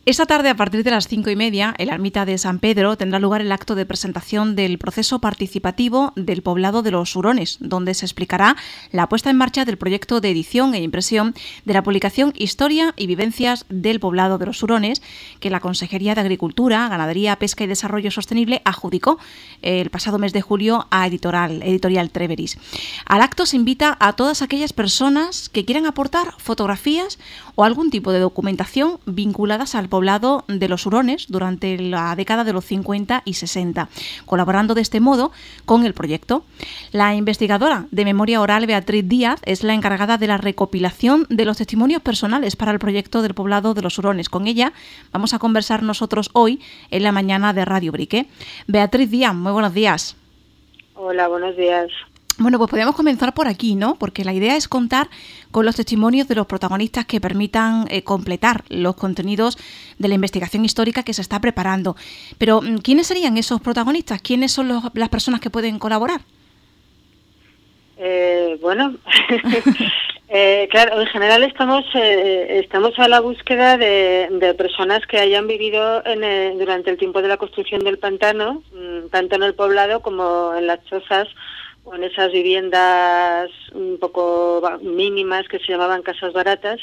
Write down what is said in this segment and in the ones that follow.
Esta tarde, a partir de las 5:30, en la Ermita de San Pedro tendrá lugar el acto de presentación del proceso participativo del poblado de los Hurones, donde se explicará la puesta en marcha del proyecto de edición e impresión de la publicación Historia y Vivencias del Poblado de los Hurones, que la Consejería de Agricultura, Ganadería, Pesca y Desarrollo Sostenible adjudicó el pasado mes de julio a Editorial Treveris. Al acto se invita a todas aquellas personas que quieran aportar fotografías o algún tipo de documentación vinculadas al poblado de los Hurones durante la década de los 50 y 60, colaborando de este modo con el proyecto. La investigadora de memoria oral Beatriz Díaz es la encargada de la recopilación de los testimonios personales para el proyecto del poblado de los Hurones. Con ella vamos a conversar nosotros hoy en la mañana de Radio Brique. Beatriz Díaz, muy buenos días. Hola, buenos días. Bueno, pues podemos comenzar por aquí, ¿no? Porque la idea es contar con los testimonios de los protagonistas que permitan completar los contenidos de la investigación histórica que se está preparando. Pero, ¿quiénes serían esos protagonistas? ¿Quiénes son las personas que pueden colaborar? Claro, en general estamos a la búsqueda de personas que hayan vivido durante el tiempo de la construcción del pantano, tanto en el poblado como en las chozas, o en esas viviendas un poco mínimas que se llamaban casas baratas,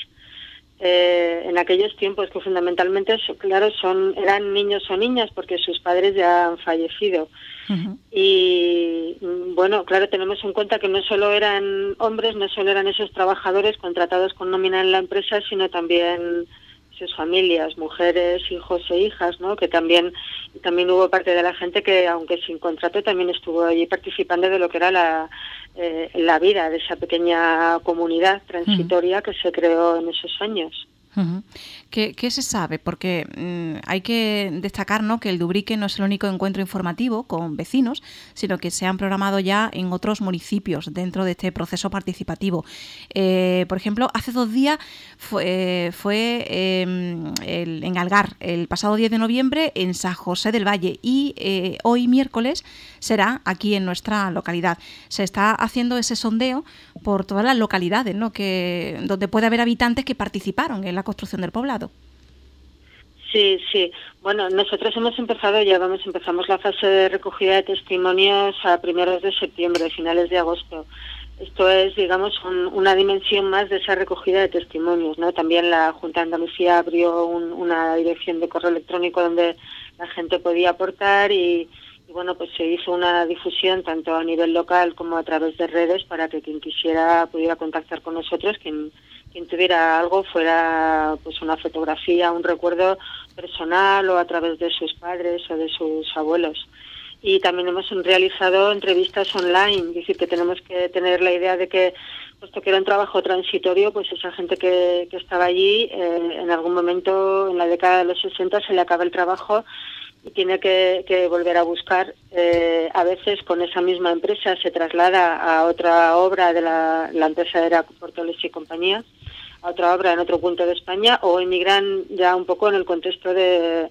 en aquellos tiempos que fundamentalmente, eran niños o niñas porque sus padres ya han fallecido. Uh-huh. Y bueno, claro, tenemos en cuenta que no solo eran hombres, no solo eran esos trabajadores contratados con nómina en la empresa, sino también sus familias, mujeres, hijos e hijas, ¿no? Que también hubo parte de la gente que, aunque sin contrato, también estuvo allí participando de lo que era la vida de esa pequeña comunidad transitoria que se creó en esos años. Uh-huh. ¿Qué se sabe? Porque hay que destacar, ¿no?, que el Dubrique no es el único encuentro informativo con vecinos, sino que se han programado ya en otros municipios dentro de este proceso participativo. Por ejemplo, hace 2 días fue en Algar, el pasado 10 de noviembre en San José del Valle, y hoy miércoles será aquí en nuestra localidad. Se está haciendo ese sondeo por todas las localidades, ¿no?, donde puede haber habitantes que participaron en la construcción del poblado. Sí. Bueno, nosotros empezamos la fase de recogida de testimonios a primeros de septiembre, finales de agosto. Esto es, digamos, una dimensión más de esa recogida de testimonios, ¿no? También la Junta de Andalucía abrió una dirección de correo electrónico donde la gente podía aportar y bueno, pues se hizo una difusión tanto a nivel local como a través de redes para que quien quisiera pudiera contactar con nosotros, quien tuviera algo, fuera pues una fotografía, un recuerdo personal o a través de sus padres o de sus abuelos. Y también hemos realizado entrevistas online, es decir, que tenemos que tener la idea de que, puesto que era un trabajo transitorio, pues esa gente que estaba allí, en algún momento, en la década de los 60, se le acaba el trabajo y tiene que volver a buscar. A veces con esa misma empresa se traslada a otra obra de la empresa era Portoles y Compañía, a otra obra en otro punto de España, o emigran ya un poco en el contexto de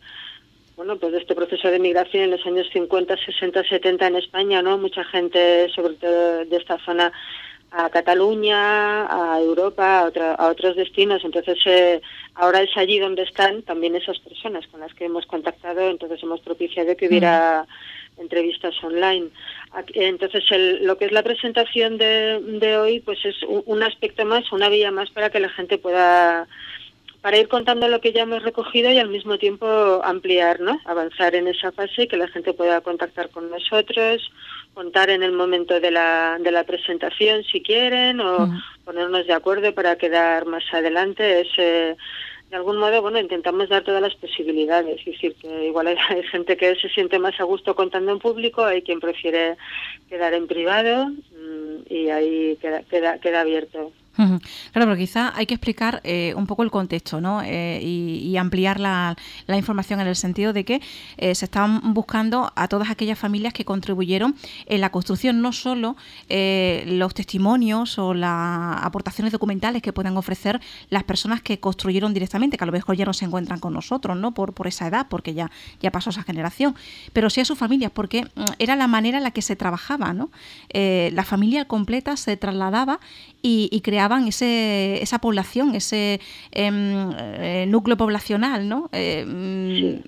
este proceso de migración en los años 50, 60, 70 en España, ¿no? Mucha gente, sobre todo de esta zona, a Cataluña, a Europa, a otros destinos. Entonces, ahora es allí donde están también esas personas con las que hemos contactado, entonces hemos propiciado que hubiera entrevistas online. Entonces, lo que es la presentación de hoy, pues es un aspecto más, una vía más para que la gente pueda, para ir contando lo que ya hemos recogido y al mismo tiempo ampliar, ¿no? Avanzar en esa fase y que la gente pueda contactar con nosotros, contar en el momento de la presentación si quieren, o ponernos de acuerdo para quedar más adelante. De algún modo, intentamos dar todas las posibilidades, es decir, que igual hay gente que se siente más a gusto contando en público, hay quien prefiere quedar en privado, y ahí queda abierto. Claro, pero quizá hay que explicar un poco el contexto, ¿no? Y ampliar la información en el sentido de que se están buscando a todas aquellas familias que contribuyeron en la construcción, no solo los testimonios o las aportaciones documentales que puedan ofrecer las personas que construyeron directamente, que a lo mejor ya no se encuentran con nosotros, ¿no? Por esa edad, porque ya pasó esa generación, pero sí a sus familias, porque era la manera en la que se trabajaba, ¿no? La familia completa se trasladaba y creaba creaban esa población, ese núcleo poblacional, ¿no? Sí.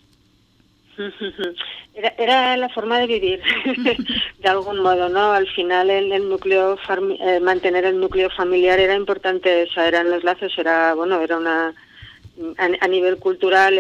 Era la forma de vivir, de algún modo, ¿no? Al final el núcleo mantener el núcleo familiar era importante, o sea, eran los lazos, era una a nivel cultural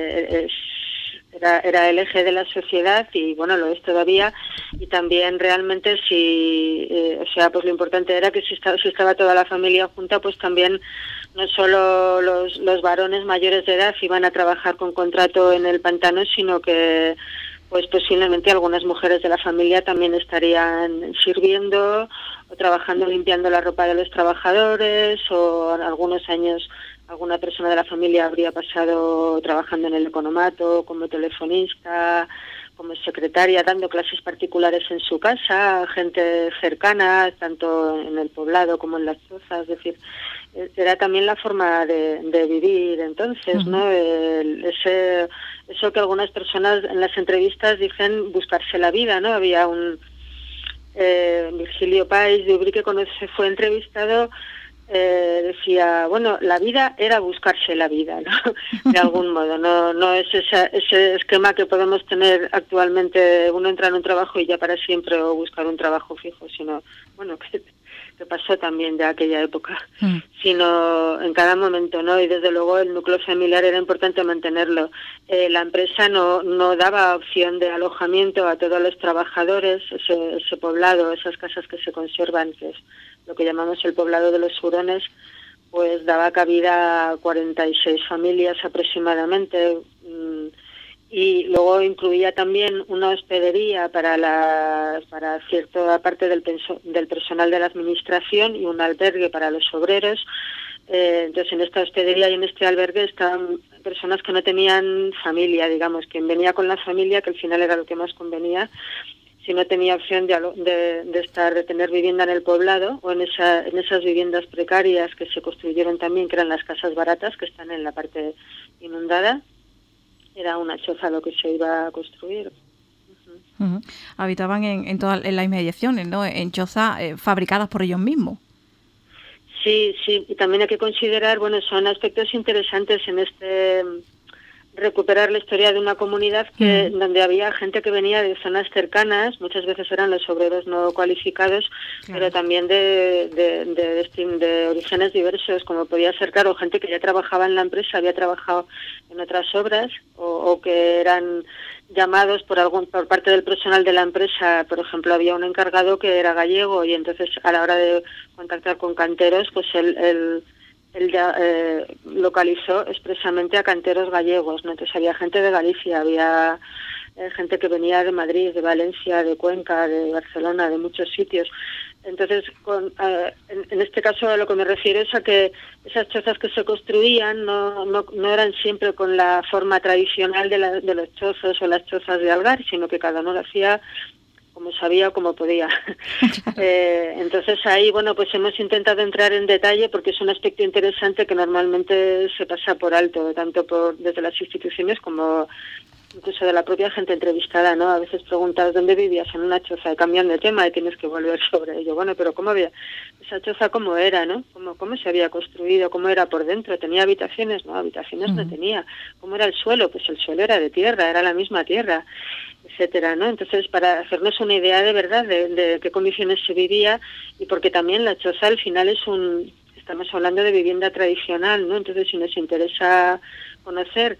era el eje de la sociedad y bueno, lo es todavía, y también realmente pues lo importante era que si estaba toda la familia junta, pues también no solo los varones mayores de edad iban a trabajar con contrato en el pantano, sino que pues posiblemente algunas mujeres de la familia también estarían sirviendo o trabajando limpiando la ropa de los trabajadores, o en algunos años alguna persona de la familia habría pasado trabajando en el economato, como telefonista, como secretaria, dando clases particulares en su casa, gente cercana, tanto en el poblado como en las chozas. Es decir, era también la forma de vivir entonces, ¿no? Eso que algunas personas en las entrevistas dicen buscarse la vida, ¿no? Había un Virgilio Páez de Ubrí, que cuando se fue entrevistado decía, bueno, la vida era buscarse la vida, ¿no? De algún modo, no es ese esquema que podemos tener actualmente, uno entra en un trabajo y ya para siempre, o buscar un trabajo fijo, sino, bueno, que pasó también de aquella época, sino en cada momento, ¿no? Y desde luego el núcleo familiar era importante mantenerlo. La empresa no daba opción de alojamiento a todos los trabajadores, ese poblado, esas casas que se conservan, que es lo que llamamos el poblado de los hurones, pues daba cabida a 46 familias aproximadamente, y luego incluía también una hospedería para cierta parte del personal de la administración y un albergue para los obreros. Entonces, en esta hospedería y en este albergue estaban personas que no tenían familia, digamos, quien venía con la familia, que al final era lo que más convenía, si no tenía opción de tener vivienda en el poblado o en esas viviendas precarias que se construyeron también, que eran las casas baratas que están en la parte inundada. Era una choza lo que se iba a construir. Habitaban en todas las inmediaciones, ¿no? En chozas fabricadas por ellos mismos. Sí, y también hay que considerar, son aspectos interesantes en recuperar la historia de una comunidad donde había gente que venía de zonas cercanas, muchas veces eran los obreros no cualificados, claro, pero también de orígenes diversos, como podía ser, claro, gente que ya trabajaba en la empresa, había trabajado en otras obras, o que eran llamados por parte del personal de la empresa. Por ejemplo, había un encargado que era gallego, y entonces a la hora de contactar con canteros, pues él ya localizó expresamente a canteros gallegos, ¿no? Entonces había gente de Galicia, había gente que venía de Madrid, de Valencia, de Cuenca, de Barcelona, de muchos sitios. Entonces, en este caso a lo que me refiero es a que esas chozas que se construían no eran siempre con la forma tradicional de los chozos o las chozas de Algar, sino que cada uno lo hacía como sabía o como podía. Entonces ahí, pues hemos intentado entrar en detalle, porque es un aspecto interesante que normalmente se pasa por alto, tanto desde las instituciones como incluso de la propia gente entrevistada, ¿no? A veces preguntas dónde vivías, en una choza, y cambian de tema y tienes que volver sobre ello. Bueno, pero ¿cómo había esa choza? ¿Cómo era, no? ¿Cómo se había construido? ¿Cómo era por dentro? ¿Tenía habitaciones? No, habitaciones no tenía. ¿Cómo era el suelo? Pues el suelo era de tierra, era la misma tierra, etcétera, ¿no? Entonces, para hacernos una idea de verdad de qué condiciones se vivía, y porque también la choza al final estamos hablando de vivienda tradicional, ¿no? Entonces, si nos interesa conocer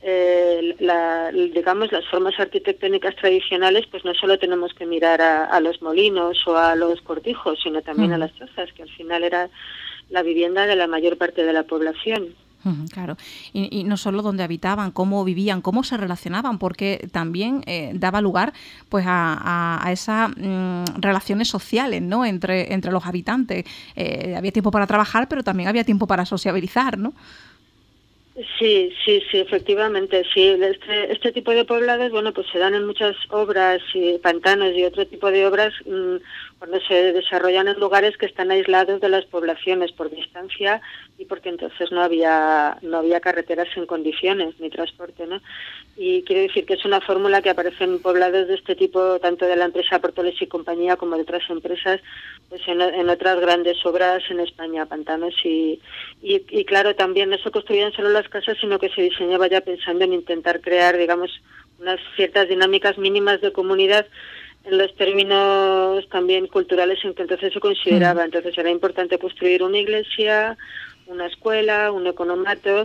las formas arquitectónicas tradicionales, pues no solo tenemos que mirar a los molinos o a los cortijos, sino también a las chozas, que al final era la vivienda de la mayor parte de la población. Claro, y no solo dónde habitaban, cómo vivían, cómo se relacionaban, porque también daba lugar pues a esas relaciones sociales, ¿no? Entre los habitantes. Había tiempo para trabajar, pero también había tiempo para sociabilizar, ¿no? Sí, efectivamente, sí. Este tipo de poblados, bueno, pues se dan en muchas obras, pantanos y otro tipo de obras cuando se desarrollan en lugares que están aislados de las poblaciones por distancia y porque entonces no había carreteras en condiciones ni transporte, ¿no? Y quiero decir que es una fórmula que aparece en poblados de este tipo, tanto de la empresa Portoles y Compañía como de otras empresas, pues en otras grandes obras en España, pantanos y claro, también no se construían solo las casas, sino que se diseñaba ya pensando en intentar crear, digamos, unas ciertas dinámicas mínimas de comunidad en los términos también culturales en que entonces se consideraba. Entonces era importante construir una iglesia, una escuela, un economato,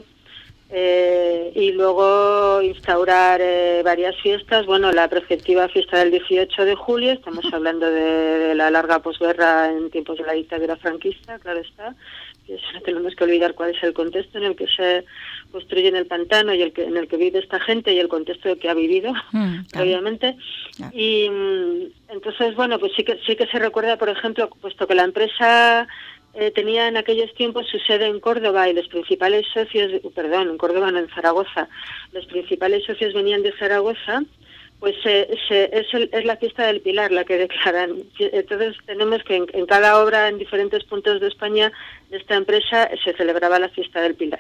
y luego instaurar varias fiestas. Bueno, la preceptiva fiesta del 18 de julio, estamos hablando de la larga posguerra en tiempos de la dictadura franquista, claro está. Y eso no tenemos que olvidar cuál es el contexto en el que se construye en el pantano y en el que vive esta gente y el contexto que ha vivido previamente. Claro. Y entonces, bueno, pues sí que se recuerda, por ejemplo, puesto que la empresa tenía en aquellos tiempos su sede en Córdoba y los principales socios, en Córdoba no, en Zaragoza, los principales socios venían de Zaragoza, pues es la fiesta del Pilar la que declaran. Entonces tenemos que en cada obra en diferentes puntos de España de esta empresa se celebraba la fiesta del Pilar.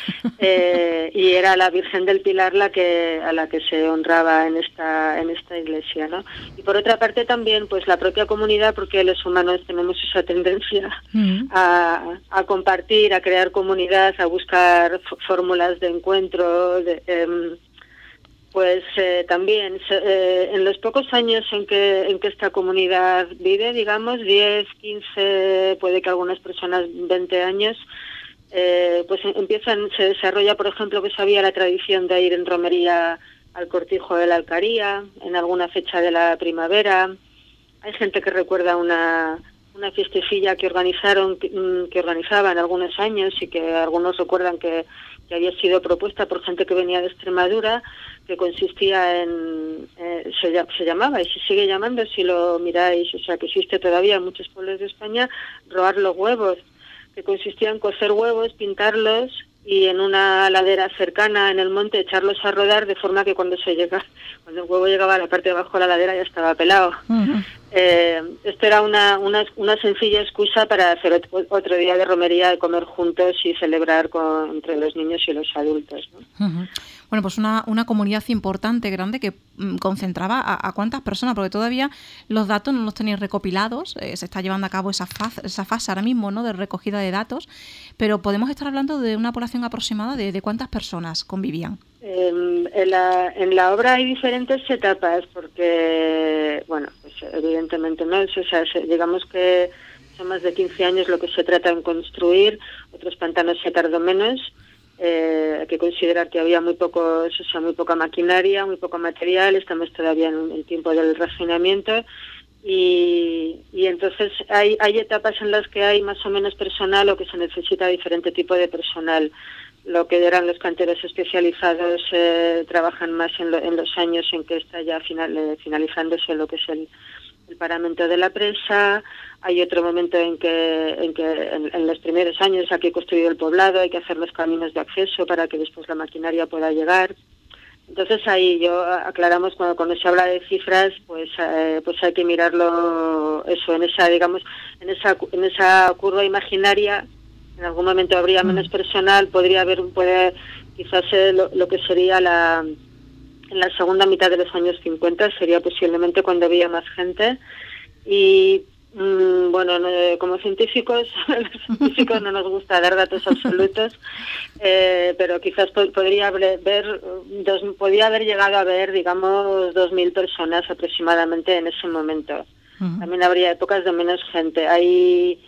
Y era la Virgen del Pilar a la que se honraba en esta iglesia, ¿no? Y por otra parte también pues la propia comunidad, porque los humanos tenemos esa tendencia a compartir, a crear comunidad, a buscar fórmulas de encuentro, pues también en los pocos años en que esta comunidad vive, digamos 10, 15, puede que algunas personas 20 años, pues se desarrolla, por ejemplo, pues había la tradición de ir en romería al cortijo de la Alcaría en alguna fecha de la primavera. Hay gente que recuerda una fiestecilla que organizaban algunos años y que algunos recuerdan que había sido propuesta por gente que venía de Extremadura, que consistía se llamaba y se sigue llamando, si lo miráis, o sea que existe todavía en muchos pueblos de España, robar los huevos, que consistía en cocer huevos, pintarlos y en una ladera cercana en el monte echarlos a rodar, de forma que cuando el huevo llegaba a la parte de abajo de la ladera ya estaba pelado. Uh-huh. Esto era una sencilla excusa para hacer otro día de romería, de comer juntos y celebrar entre los niños y los adultos, ¿no? Uh-huh. Bueno, pues una comunidad importante, grande, que concentraba a cuántas personas, porque todavía los datos no los tenéis recopilados, se está llevando a cabo esa fase ahora mismo, ¿no?, de recogida de datos, pero podemos estar hablando de una población aproximada de cuántas personas convivían. En la obra hay diferentes etapas, porque, bueno, pues evidentemente no, o sea, digamos que son más de 15 años lo que se trata en construir, otros pantanos se tardó menos. Hay que considerar que había muy poca maquinaria, muy poco material, estamos todavía en el tiempo del refinamiento y entonces hay etapas en las que hay más o menos personal o que se necesita diferente tipo de personal. Lo que eran los canteros especializados trabajan más en los años en que está ya finalizándose lo que es el paramento de la presa. Hay otro momento en que en los primeros años hay que construir el poblado, hay que hacer los caminos de acceso para que después la maquinaria pueda llegar. Entonces ahí aclaramos cuando se habla de cifras, pues hay que mirarlo eso en esa curva imaginaria. En algún momento habría menos personal, puede quizás lo que sería en la segunda mitad de los años 50 sería posiblemente cuando había más gente. Y bueno, como científicos, los científicos no nos gusta dar datos absolutos, pero quizás podría haber llegado a haber, digamos, 2.000 personas aproximadamente en ese momento. Uh-huh. También habría épocas de menos gente. Hay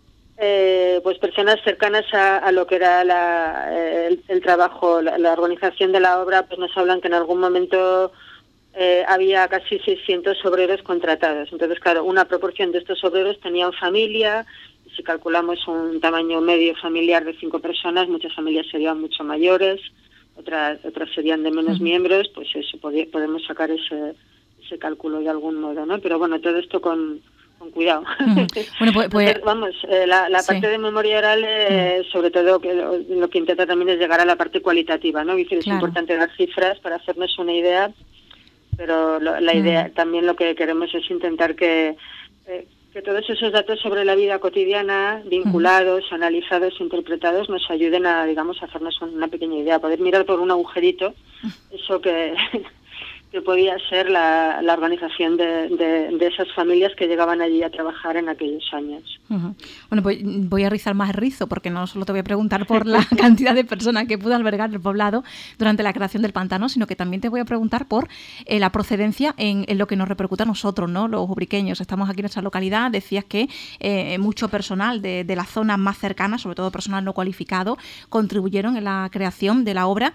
pues personas cercanas a lo que era el trabajo, la organización de la obra, pues nos hablan que en algún momento había casi 600 obreros contratados. Entonces, claro, una proporción de estos obreros tenían familia, y si calculamos un tamaño medio familiar de 5 personas, muchas familias serían mucho mayores, otras serían de menos miembros, pues eso podemos sacar ese cálculo de algún modo, ¿no? Pero bueno, todo esto con con cuidado. Bueno, pues entonces, vamos, la sí. parte de memoria oral, sobre todo, que lo que intenta también es llegar a la parte cualitativa, ¿no? Es decir, es importante dar cifras para hacernos una idea, pero la idea también lo que queremos es intentar que todos esos datos sobre la vida cotidiana, vinculados, analizados, interpretados, nos ayuden a, digamos, a hacernos una pequeña idea, poder mirar por un agujerito eso que podía ser la organización de esas familias que llegaban allí a trabajar en aquellos años. Bueno, pues voy a rizar más el rizo, porque no solo te voy a preguntar por la cantidad de personas que pudo albergar el poblado durante la creación del pantano, sino que también te voy a preguntar por la procedencia en lo que nos repercute a nosotros, ¿no? Los ubriqueños. Estamos aquí en nuestra localidad, decías que mucho personal de las zonas más cercanas, sobre todo personal no cualificado, contribuyeron en la creación de la obra.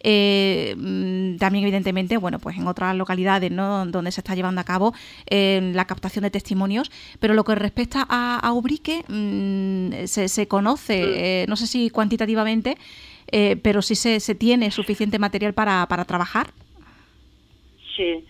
También, evidentemente, bueno, pues en otras localidades, ¿no?, donde se está llevando a cabo la captación de testimonios, pero lo que respecta a Ubrique se conoce, no sé si cuantitativamente, pero sí se tiene suficiente material para trabajar. Sí.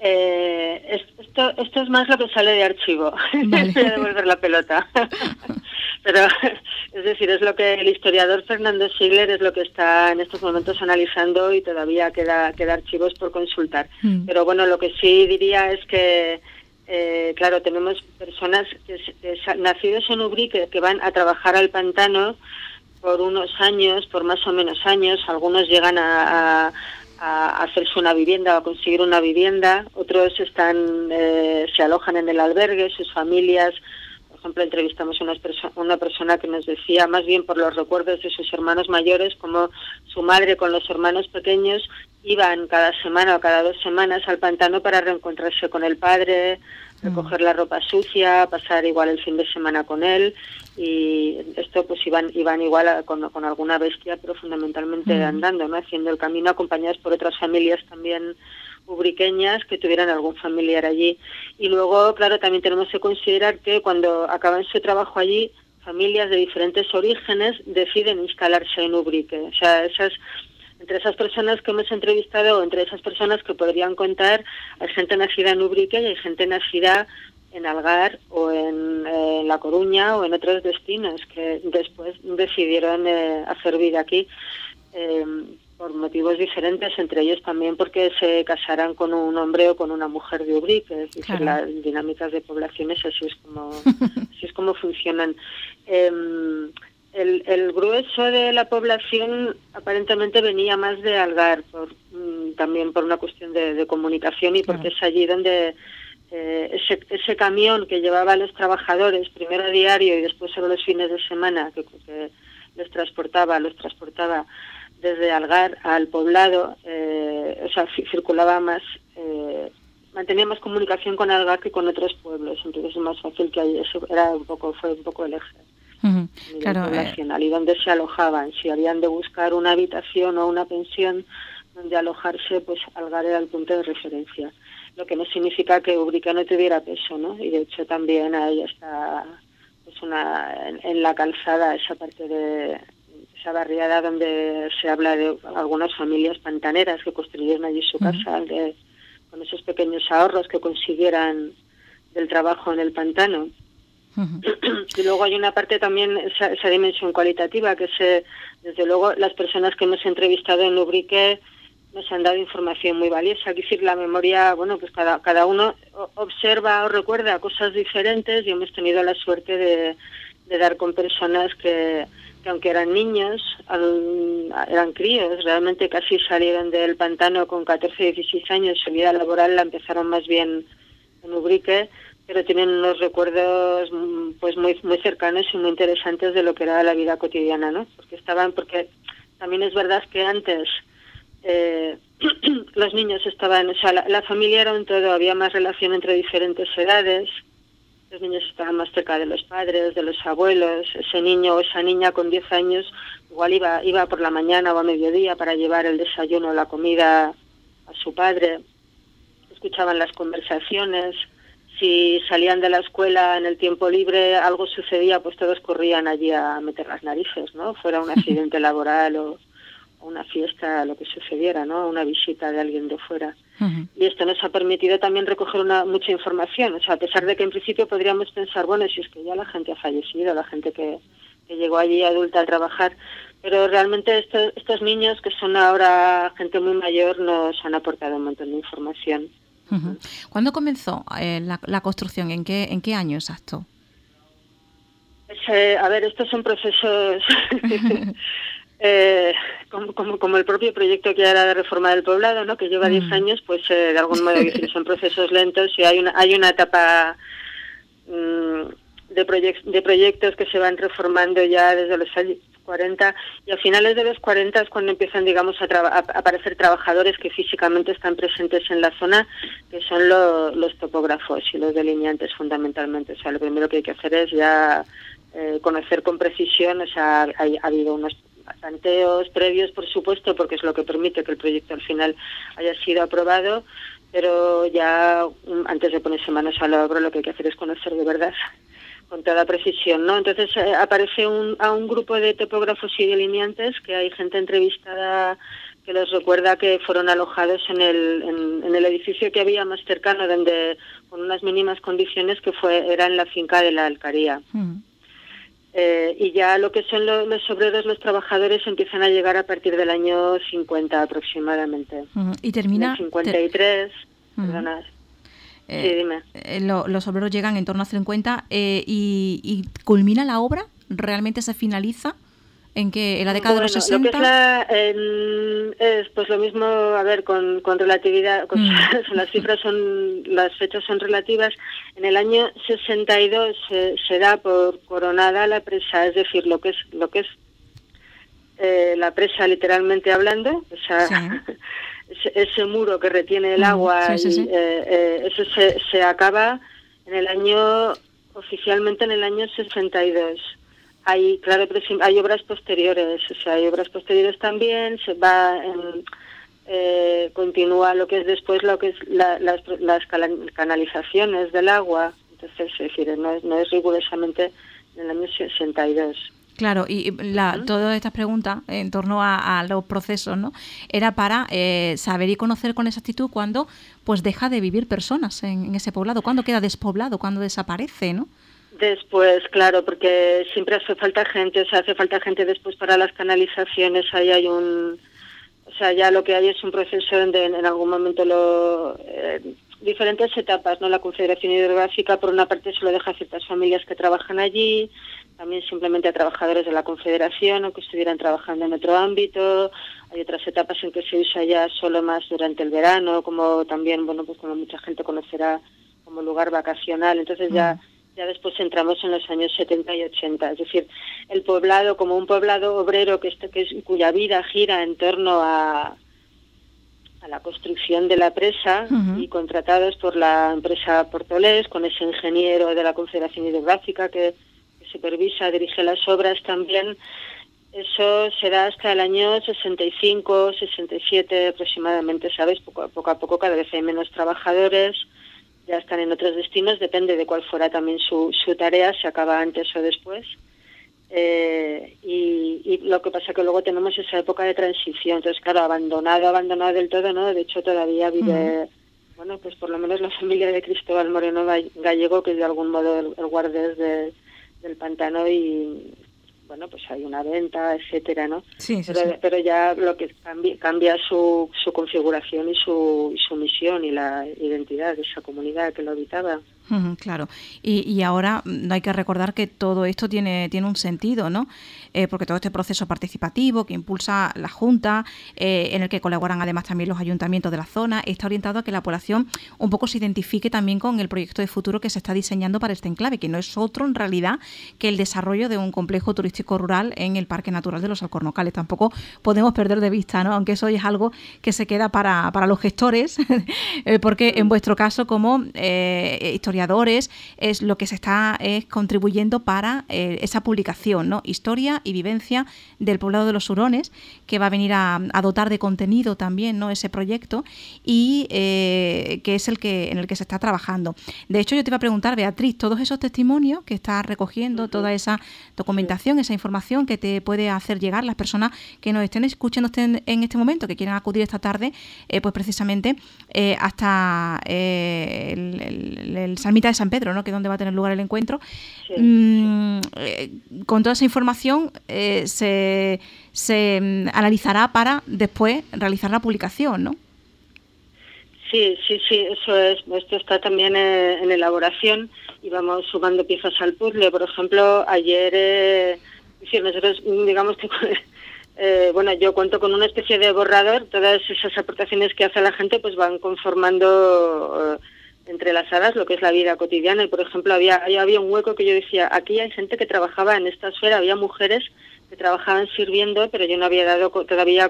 Esto es más lo que sale de archivo. Vale. Voy a devolver la pelota. Pero, es decir, es lo que el historiador Fernando Sigler es lo que está en estos momentos analizando y todavía queda archivos por consultar. Pero bueno, lo que sí diría es que, claro, tenemos personas nacidos en Ubrique que van a trabajar al pantano por unos años, por más o menos años. Algunos llegan a hacerse una vivienda o a conseguir una vivienda, otros se alojan en el albergue, sus familias. Por ejemplo, entrevistamos una persona que nos decía, más bien por los recuerdos de sus hermanos mayores, como su madre con los hermanos pequeños iban cada semana o cada 2 semanas al pantano para reencontrarse con el padre, recoger la ropa sucia, pasar igual el fin de semana con él, y esto pues iban igual con alguna bestia, pero fundamentalmente andando, ¿no?, haciendo el camino, acompañados por otras familias también ubriqueñas que tuvieran algún familiar allí. Y luego, claro, también tenemos que considerar que cuando acaban su trabajo allí, familias de diferentes orígenes deciden instalarse en Ubrique. O sea, entre esas personas que hemos entrevistado, o entre esas personas que podrían contar, hay gente nacida en Ubrique y hay gente nacida en Algar o en La Coruña o en otros destinos que después decidieron hacer vida aquí por motivos diferentes, entre ellos también porque se casaran con un hombre o con una mujer de Ubrique. Es decir, las dinámicas de poblaciones así es como funcionan. El grueso de la población aparentemente venía más de Algar, también por una cuestión de comunicación y porque es allí donde ese camión que llevaba a los trabajadores, primero a diario y después solo los fines de semana, que los transportaba desde Algar al poblado, circulaba más, mantenía más comunicación con Algar que con otros pueblos, entonces es más fácil que eso fue un poco el eje. Claro, poblacional y donde se alojaban. Si habían de buscar una habitación o una pensión donde alojarse, pues Algar era el punto de referencia. Lo que no significa que Ubrique no tuviera peso, ¿no? Y de hecho también ahí está pues en la calzada, esa parte de esa barriada donde se habla de algunas familias pantaneras que construyeron allí su casa con esos pequeños ahorros que consiguieran del trabajo en el pantano. Y luego hay una parte también, esa dimensión cualitativa, que desde luego las personas que hemos entrevistado en Ubrique nos han dado información muy valiosa. Es decir, la memoria, bueno, pues cada uno observa o recuerda cosas diferentes, y hemos tenido la suerte de dar con personas que aunque eran niños, eran críos, realmente casi salieron del pantano con 14, 16 años, su vida laboral la empezaron más bien en Ubrique, pero tienen unos recuerdos pues muy muy cercanos y muy interesantes de lo que era la vida cotidiana, ¿no? Porque también es verdad que antes los niños estaban, o sea, la familia era un todo, había más relación entre diferentes edades, los niños estaban más cerca de los padres, de los abuelos, ese niño o esa niña con 10 años igual iba por la mañana o a mediodía para llevar el desayuno o la comida a su padre, escuchaban las conversaciones. Si salían de la escuela en el tiempo libre, algo sucedía, pues todos corrían allí a meter las narices, ¿no? Fuera un accidente laboral o una fiesta, a lo que sucediera, ¿no? Una visita de alguien de fuera. Y esto nos ha permitido también recoger mucha información. O sea, a pesar de que en principio podríamos pensar, bueno, si es que ya la gente ha fallecido, la gente que llegó allí adulta a trabajar, pero realmente estos niños, que son ahora gente muy mayor, nos han aportado un montón de información. ¿Cuándo comenzó la construcción? ¿En qué año exacto? A ver, estos son procesos como el propio proyecto que era de reforma del poblado, ¿no? Que lleva 10 años, pues de algún modo son procesos lentos y hay una etapa de proyectos que se van reformando ya desde los años 40, y a finales de los 40 es cuando empiezan, digamos, a aparecer trabajadores que físicamente están presentes en la zona, que son los topógrafos y los delineantes fundamentalmente. O sea, lo primero que hay que hacer es ya conocer con precisión. O sea, ha habido unos tanteos previos, por supuesto, porque es lo que permite que el proyecto al final haya sido aprobado, pero ya antes de ponerse manos a la obra lo que hay que hacer es conocer de verdad con toda precisión, ¿no? Entonces aparece a un grupo de topógrafos y delineantes, que hay gente entrevistada que los recuerda que fueron alojados en el edificio que había más cercano, donde con unas mínimas condiciones, que era en la finca de la Alcaría. Y ya lo que son los obreros, los trabajadores, empiezan a llegar a partir del año 50 aproximadamente. Y termina... En el 53, perdona. Sí, dime. Los obreros llegan en torno a 50 y culmina la obra, ¿realmente se finaliza en la década de los 60? Lo que es pues lo mismo, a ver, con relatividad, las fechas son relativas. En el año 62 se da por coronada la presa, es decir, lo que es la presa literalmente hablando, o sea, ese muro que retiene el agua, eso se acaba oficialmente en el año 62. Claro, pero hay obras posteriores, o sea, hay obras posteriores también. Se va continúa lo que es después, lo que es las canalizaciones del agua. Entonces, es decir, no es rigurosamente en el año 62. Claro, y todas estas preguntas en torno a los procesos, ¿no? Era para saber y conocer con exactitud cuándo pues deja de vivir personas en ese poblado, cuándo queda despoblado, cuándo desaparece, ¿no? Después, claro, porque siempre hace falta gente, o sea, hace falta gente después para las canalizaciones. Ahí hay ya lo que hay es un proceso donde en algún momento diferentes etapas, ¿no? La Confederación Hidrográfica, por una parte, se lo deja a ciertas familias que trabajan allí, también simplemente a trabajadores de la Confederación o que estuvieran trabajando en otro ámbito. Hay otras etapas en que se usa ya solo más durante el verano, como también, bueno, pues como mucha gente conocerá, como lugar vacacional. Entonces ya después entramos en los años 70 y 80. Es decir, el poblado como un poblado obrero cuya vida gira en torno a la construcción de la presa, y contratados por la empresa Portolés, con ese ingeniero de la Confederación Hidrográfica que supervisa, dirige las obras también. Eso se da hasta el año 65, 67 aproximadamente, ¿sabes? Poco a poco cada vez hay menos trabajadores, ya están en otros destinos, depende de cuál fuera también su tarea, se acaba antes o después. Y lo que pasa que luego tenemos esa época de transición. Entonces, claro, abandonado del todo, ¿no? De hecho, todavía vive, bueno, pues por lo menos la familia de Cristóbal Moreno Gallego, que es de algún modo el guardés del pantano, y bueno, pues hay una venta, etcétera, ¿no? Pero ya lo que cambia su configuración y su misión y la identidad de esa comunidad que lo habitaba. Claro, y ahora no hay que recordar que todo esto tiene un sentido, ¿no? Porque todo este proceso participativo que impulsa la Junta, en el que colaboran además también los ayuntamientos de la zona, está orientado a que la población un poco se identifique también con el proyecto de futuro que se está diseñando para este enclave, que no es otro en realidad que el desarrollo de un complejo turístico rural en el Parque Natural de los Alcornocales. Tampoco podemos perder de vista, ¿no? Aunque eso es algo que se queda para los gestores, porque en vuestro caso como historiadores historiadores, es lo que se está contribuyendo para esa publicación, ¿no? Historia y vivencia del poblado de los hurones, que va a venir a dotar de contenido también, ¿no? Ese proyecto, y que es en el que se está trabajando. De hecho, yo te iba a preguntar, Beatriz, todos esos testimonios que estás recogiendo, toda esa documentación, esa información que te puede hacer llegar las personas que nos estén escuchando en este momento, que quieran acudir esta tarde, pues precisamente hasta el Salmita de San Pedro, ¿no? Que es donde va a tener lugar el encuentro. Con toda esa información se analizará para después realizar la publicación, ¿no? Sí, eso es. Esto está también en elaboración y vamos sumando piezas al puzzle. Por ejemplo, ayer, nosotros, digamos que, yo cuento con una especie de borrador. Todas esas aportaciones que hace la gente pues van conformando entrelazadas lo que es la vida cotidiana. Y, por ejemplo, había un hueco que yo decía, aquí hay gente que trabajaba en esta esfera, había mujeres que trabajaban sirviendo, pero yo no había dado todavía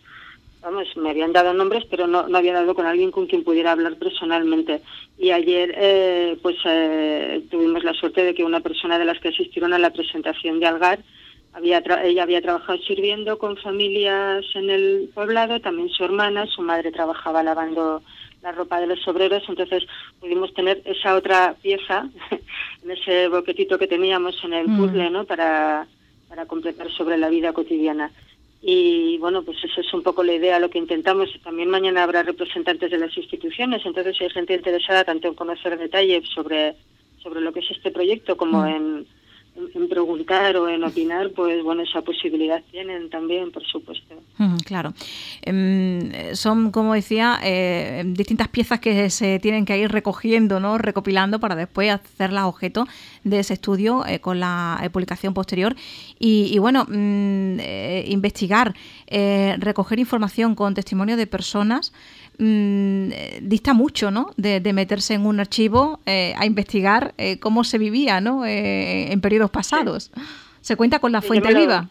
me habían dado nombres, pero no había dado con alguien con quien pudiera hablar personalmente. Y ayer tuvimos la suerte de que una persona de las que asistieron a la presentación de Algar, ella había trabajado sirviendo con familias en el poblado, también su hermana, su madre trabajaba lavando la ropa de los obreros, entonces pudimos tener esa otra pieza en ese boquetito que teníamos en el puzzle, ¿no? Para completar sobre la vida cotidiana. Y bueno, pues eso es un poco la idea, lo que intentamos. También mañana habrá representantes de las instituciones, entonces si hay gente interesada tanto en conocer detalles sobre lo que es este proyecto como en preguntar o en opinar, pues bueno, esa posibilidad tienen también, por supuesto. Claro. Son, como decía, distintas piezas que se tienen que ir recogiendo, ¿no? Recopilando para después hacerlas objeto de ese estudio con la publicación posterior. Y bueno, investigar, recoger información con testimonio de personas dista mucho, ¿no? De meterse en un archivo a investigar cómo se vivía, ¿no? En periodos pasados. Sí. Se cuenta con la fuente viva.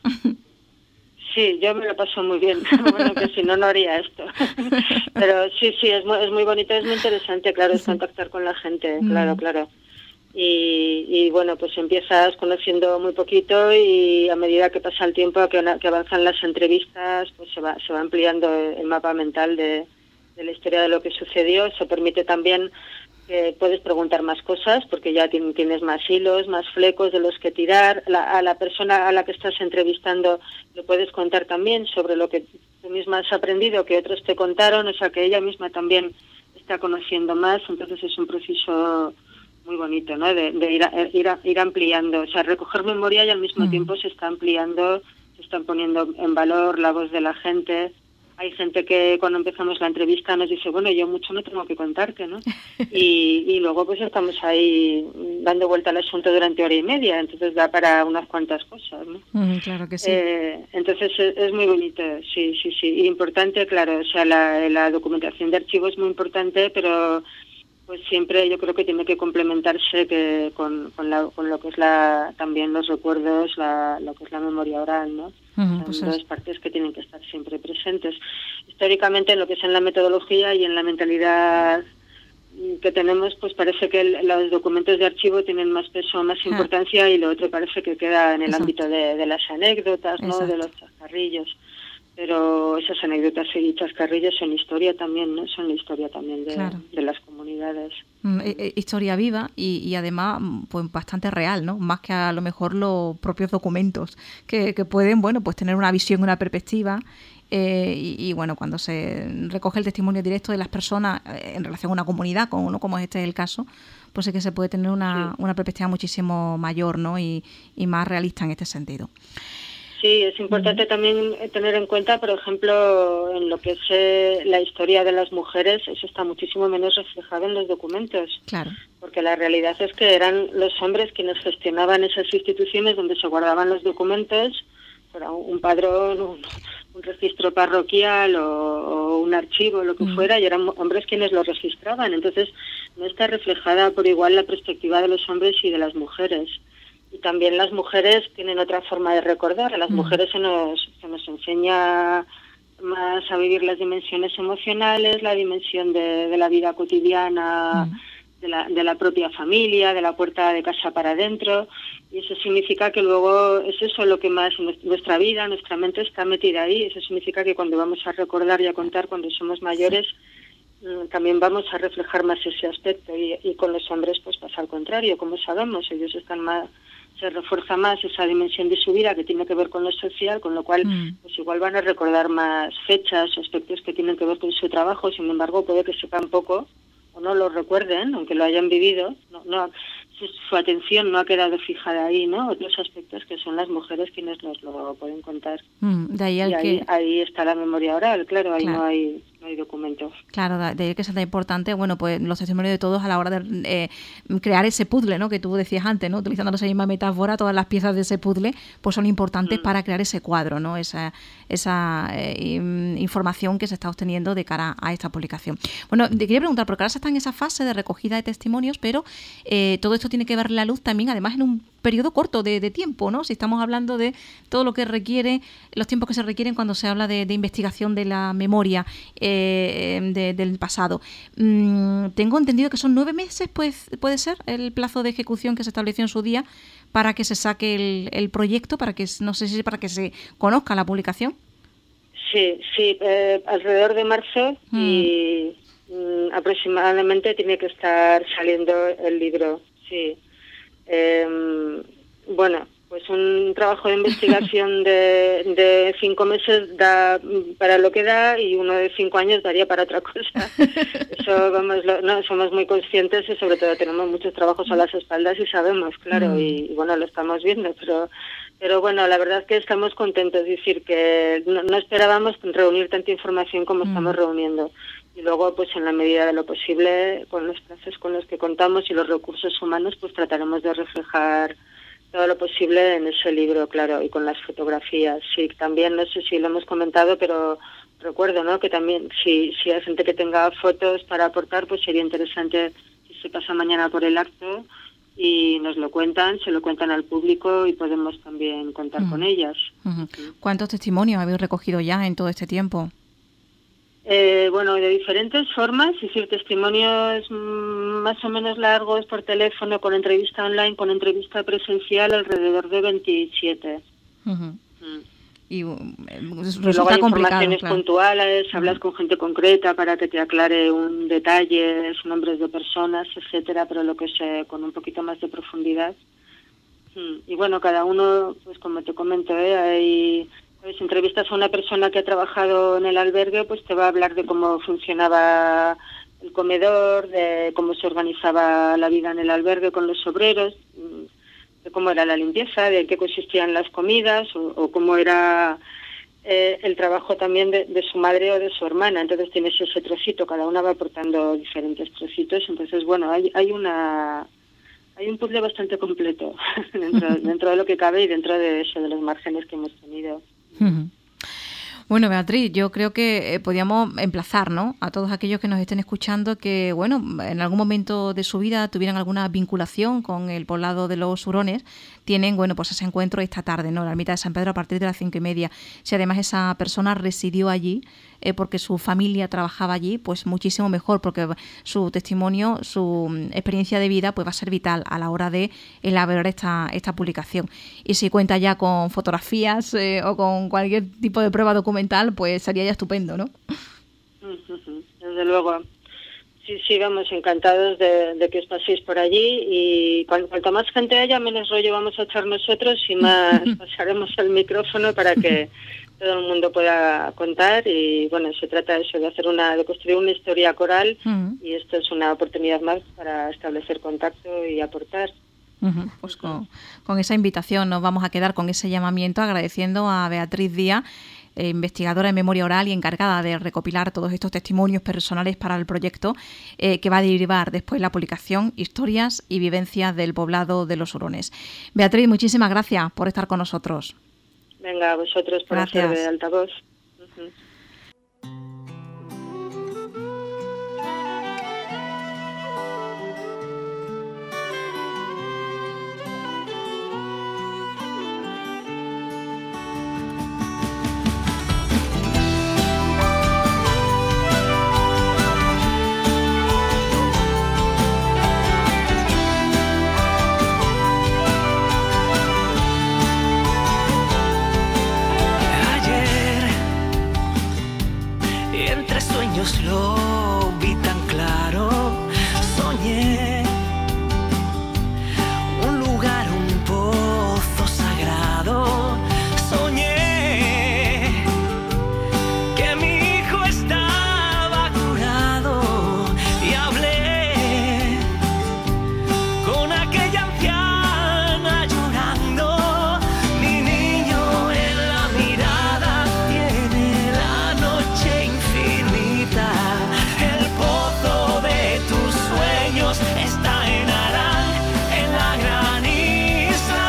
Sí, yo me lo paso muy bien. Bueno, que si no haría esto. Pero sí, es muy bonito, es muy interesante, claro, es contactar con la gente, claro. Y bueno, pues empiezas conociendo muy poquito y a medida que pasa el tiempo, que avanzan las entrevistas, pues se va ampliando el mapa mental de la historia de lo que sucedió. Eso permite también que puedes preguntar más cosas porque ya tienes más hilos, más flecos de los que tirar. A la persona a la que estás entrevistando le puedes contar también sobre lo que tú misma has aprendido, que otros te contaron, o sea que ella misma también está conociendo más. Entonces es un proceso muy bonito, ¿no? De ir ampliando, o sea, recoger memoria y al mismo tiempo se está ampliando, se están poniendo en valor la voz de la gente. Hay gente que cuando empezamos la entrevista nos dice, bueno, yo mucho no tengo que contarte, ¿no? Y luego pues estamos ahí dando vuelta al asunto durante hora y media, entonces da para unas cuantas cosas, ¿no? Claro que sí. Entonces es muy bonito, sí. Y importante, claro, o sea, la documentación de archivo es muy importante, pero pues siempre yo creo que tiene que complementarse con lo que es también los recuerdos, lo que es la memoria oral, ¿no? Son dos partes que tienen que estar siempre presentes. Históricamente, en lo que es en la metodología y en la mentalidad que tenemos, pues parece que los documentos de archivo tienen más peso, más importancia, y lo otro parece que queda en el ámbito de las anécdotas, ¿no? De los chascarrillos. Pero esas anécdotas y chascarrillos son historia también, ¿no? Son la historia también de las comunidades. Historia viva y además pues bastante real, ¿no? Más que a lo mejor los propios documentos que pueden, bueno, pues tener una visión, una perspectiva. Y bueno, cuando se recoge el testimonio directo de las personas en relación a una comunidad, como este es el caso, pues sí que se puede tener una perspectiva muchísimo mayor, ¿no? Y más realista en este sentido. Sí, es importante también tener en cuenta, por ejemplo, en lo que es la historia de las mujeres, eso está muchísimo menos reflejado en los documentos. Claro. Porque la realidad es que eran los hombres quienes gestionaban esas instituciones donde se guardaban los documentos, fuera un padrón, un registro parroquial o un archivo, lo que fuera, y eran hombres quienes lo registraban. Entonces, no está reflejada por igual la perspectiva de los hombres y de las mujeres. Y también las mujeres tienen otra forma de recordar. A las mujeres se nos enseña más a vivir las dimensiones emocionales, la dimensión de la vida cotidiana, de la propia familia, de la puerta de casa para adentro, y eso significa que luego es eso lo que más nuestra vida, nuestra mente está metida ahí. Eso significa que cuando vamos a recordar y a contar cuando somos mayores, también vamos a reflejar más ese aspecto, y con los hombres pues pasa al contrario. Como sabemos, ellos están más, se refuerza más esa dimensión de su vida que tiene que ver con lo social, con lo cual pues igual van a recordar más fechas o aspectos que tienen que ver con su trabajo. Sin embargo, puede que sepan poco o no lo recuerden, aunque lo hayan vivido, su atención no ha quedado fijada ahí, ¿no? Otros aspectos que son las mujeres quienes nos lo pueden contar. De ahí ahí está la memoria oral, claro, ahí claro. no hay documentos. Claro, de ahí que sea tan importante, bueno, pues los testimonios de todos a la hora de crear ese puzzle, ¿no? Que tú decías antes, ¿no? Utilizando esa misma metáfora, todas las piezas de ese puzzle, pues son importantes para crear ese cuadro, ¿no? Esa información que se está obteniendo de cara a esta publicación. Bueno, te quería preguntar, porque ahora se está en esa fase de recogida de testimonios, pero todo esto tiene que ver la luz también, además en un periodo corto de tiempo, ¿no? Si estamos hablando de todo lo que requiere, los tiempos que se requieren cuando se habla de investigación de la memoria del pasado. Tengo entendido que son 9 meses, pues, puede ser el plazo de ejecución que se estableció en su día para que se saque el proyecto, para que, no sé si para que se conozca la publicación. Sí, alrededor de marzo y aproximadamente tiene que estar saliendo el libro, sí. Bueno, pues un trabajo de investigación de 5 meses da para lo que da, y uno de 5 años daría para otra cosa. Eso, vamos, somos muy conscientes, y sobre todo tenemos muchos trabajos a las espaldas y sabemos, claro, y bueno, lo estamos viendo, pero bueno, la verdad es que estamos contentos, es decir, que no esperábamos reunir tanta información como estamos reuniendo. Y luego, pues en la medida de lo posible, con los plazos con los que contamos y los recursos humanos, pues trataremos de reflejar todo lo posible en ese libro, claro, y con las fotografías. Sí, también, no sé si lo hemos comentado, pero recuerdo, ¿no?, que también si hay gente que tenga fotos para aportar, pues sería interesante si se pasa mañana por el acto y nos lo cuentan, se lo cuentan al público y podemos también contar con ellas. ¿Cuántos testimonios habéis recogido ya en todo este tiempo? Bueno, de diferentes formas, es decir, testimonios más o menos largos por teléfono, con entrevista online, con entrevista presencial, alrededor de 27. Y luego hay informaciones puntuales, hablas con gente concreta para que te aclare un detalle, nombres de personas, etcétera, pero lo que sé, con un poquito más de profundidad. Y bueno, cada uno, pues como te comento, hay... Pues entrevistas a una persona que ha trabajado en el albergue, pues te va a hablar de cómo funcionaba el comedor, de cómo se organizaba la vida en el albergue con los obreros, de cómo era la limpieza, de qué consistían las comidas o cómo era el trabajo también de su madre o de su hermana. Entonces tienes ese trocito, cada una va aportando diferentes trocitos. Entonces, bueno, hay un puzzle bastante completo dentro de lo que cabe y dentro de eso, de los márgenes que hemos tenido. Bueno, Beatriz, yo creo que podíamos emplazar, ¿no?, a todos aquellos que nos estén escuchando que, bueno, en algún momento de su vida tuvieran alguna vinculación con el poblado de los Hurones, tienen, bueno, pues ese encuentro esta tarde, ¿no?, en la ermita de San Pedro a partir de las 5:30. Si además esa persona residió allí, porque su familia trabajaba allí, pues muchísimo mejor, porque su testimonio, su experiencia de vida, pues va a ser vital a la hora de elaborar esta publicación. Y si cuenta ya con fotografías o con cualquier tipo de prueba documental, pues sería ya estupendo, ¿no? Desde luego. Sí, vamos, encantados de que os paséis por allí, y cuanto más gente haya, menos rollo vamos a echar nosotros y más pasaremos el micrófono para que todo el mundo pueda contar. Y bueno, se trata de eso, de construir una historia coral, y esto es una oportunidad más para establecer contacto y aportar. Pues con esa invitación nos vamos a quedar, con ese llamamiento, agradeciendo a Beatriz Díaz, investigadora en memoria oral y encargada de recopilar todos estos testimonios personales para el proyecto que va a derivar después la publicación Historias y vivencias del poblado de los Hurones. Beatriz, muchísimas gracias por estar con nosotros. Venga, a vosotros por hacer de altavoz. vi tan claro, soñé un lugar, un pozo sagrado, soñé que mi hijo estaba curado y hablé con aquella anciana llorando. Mi niño en la mirada tiene la noche infinita, el pozo de tus sueños está en Arán, en la gran isla.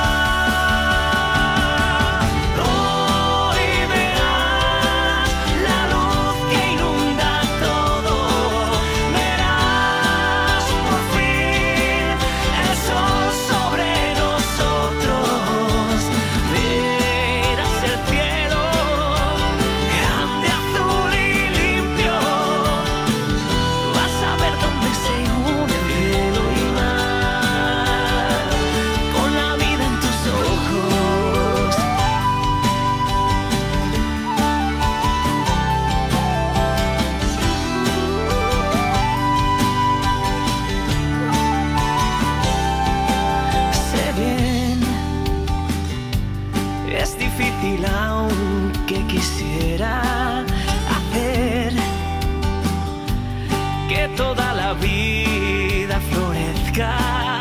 Hoy verás la luz que inunda todo, verás por fin el sol sobre nosotros, verás el cielo grande, azul y limpio, vas a ver dónde se une cielo y mar, con la vida en tus ojos. Sé bien, es difícil aunque quisiera hacer que toda la vida florezca.